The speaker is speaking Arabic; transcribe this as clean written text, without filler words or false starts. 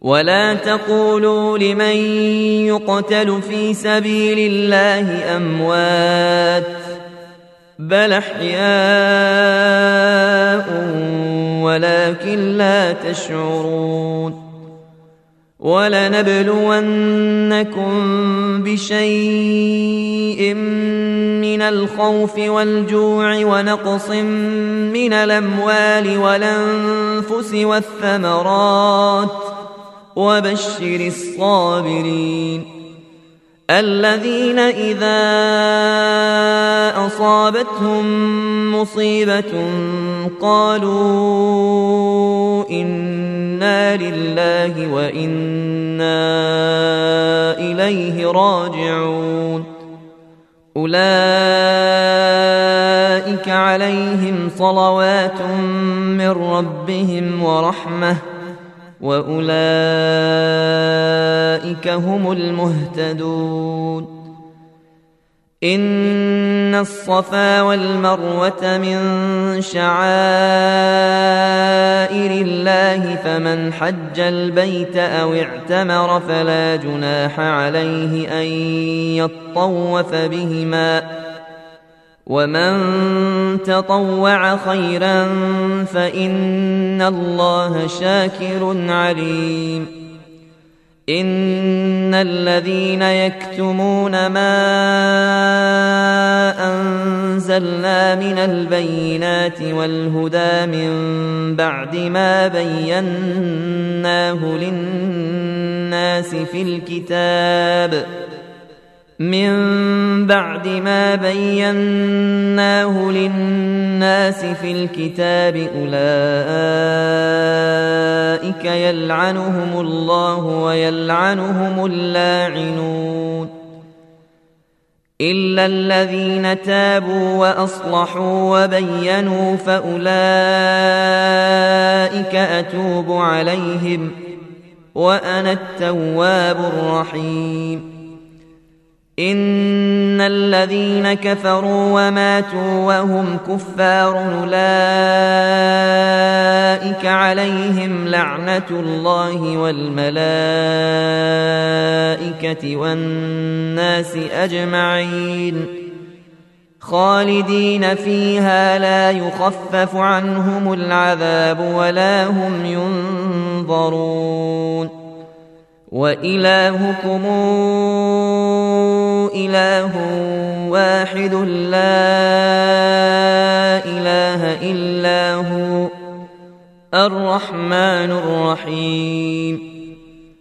ولا تقولوا لمن يقتل في سبيل الله أموات بل أحياء ولكن لا تشعرون ولنبلونكم بشيء من الخوف والجوع ونقص من الأموال والأنفس والثمرات وبشر الصابرين الذين إذا أصابتهم مصيبة قالوا إنا لله وإنا إليه راجعون أولئك عليهم صلوات من ربهم ورحمة وأولئك هم المهتدون إن الصفا والمروة من شعائر الله فمن حج البيت أو اعتمر فلا جناح عليه أن يطوف بهما ومن تطوع خيرا فإن الله شاكر عليم إن الذين يكتمون ما أنزلنا من البينات والهدى من بعد ما بيناه للناس في الكتاب أولئك يلعنهم الله ويلعنهم اللاعنون إلا الذين تابوا وأصلحوا وبينوا فأولئك أتوب عليهم وأنا التواب الرحيم إن الذين كفروا وماتوا وهم كفار أولئك عليهم لعنة الله والملائكة والناس أجمعين خالدين فيها لا يخفف عنهم العذاب ولا هم ينظرون وإلهكم إله واحد لا إله إلا هو الرحمن الرحيم